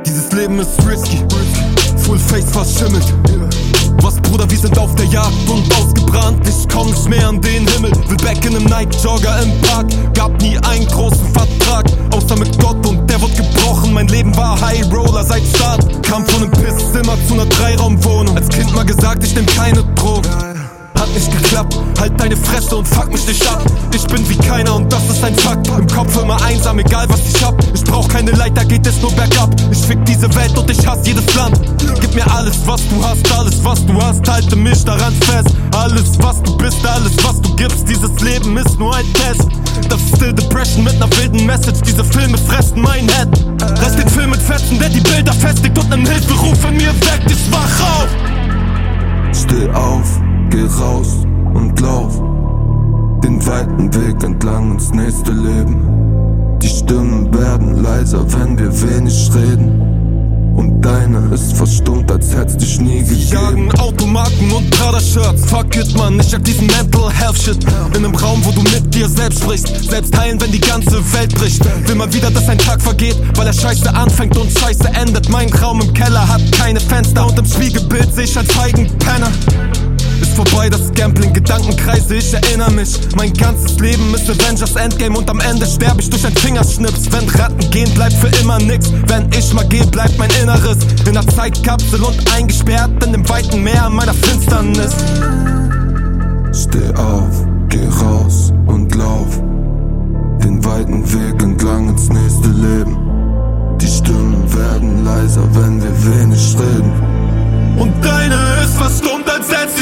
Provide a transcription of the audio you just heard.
Dieses Leben ist risky, Full Face verschimmelt. Was Bruder, wir sind auf der Jagd und ausgebrannt. Ich komm nicht mehr an den Himmel. Will back in nem Nike-Jogger im Park. Gab nie einen großen Vertrag, außer mit Gott und der wird gebrochen. Mein Leben war High Roller seit Start. Kam von nem Pisszimmer zu ner Dreiraumwohnung. Als Kind mal gesagt, ich nehm keine Drogen. Hat nicht geklappt, halt deine Fresse und fuck mich nicht ab. Ich bin wie keiner und das ist ein Fakt. Im Kopf immer einsam, egal was ich hab. Ich brauch keine Leiter, geht es nur bergab. Ich fick diese Welt und ich hasse jedes Land. Gib mir alles, was du hast, alles, was du hast. Halte mich daran fest. Alles, was du bist, alles, was du gibst. Dieses Leben ist nur ein Test. Das ist Still Depression mit ner wilden Message. Diese Filme fressen mein Head. Reiß den Film mit Fetzen, der die Bilder festigt und nen Hilferuf in mir weckt. Ich wach auf. Steh auf, geh raus und lauf den weiten Weg entlang ins nächste Leben. Die Stimmen werden leiser, wenn wir wenig reden. Und deine ist verstummt, als hätt's dich nie gegeben. Jagen Automarken und Prada-Shirts. Fuck it, man, ich jag diesen Mental Health Shit. In nem Raum, wo du mit dir selbst sprichst. Selbst heilen, wenn die ganze Welt bricht. Will mal wieder, dass ein Tag vergeht, weil er scheiße anfängt und scheiße endet. Mein Raum im Keller hat keine Fenster und im Spiegelbild seh ich einen feigen Penner. Ist vorbei, das Gambling, Gedankenkreise, ich erinnere mich. Mein ganzes Leben ist Avengers Endgame und am Ende sterb ich durch ein Fingerschnips. Wenn Ratten gehen, bleibt für immer nix. Wenn ich mal geh, bleibt mein Inneres in ner Zeitkapsel und eingesperrt in dem weiten Meer meiner Finsternis. Steh auf, geh raus und lauf den weiten Weg entlang ins nächste Leben. Die Stimmen werden leiser, wenn wir wenig reden. Und deine ist verstummt, als hätt's